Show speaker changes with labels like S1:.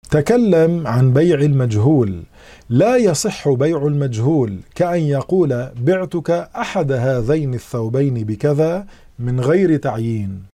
S1: تكلم عن بيع المجهول. لا يصح بيع المجهول، كأن يقول بعتك أحد هذين الثوبين بكذا من غير تعيين.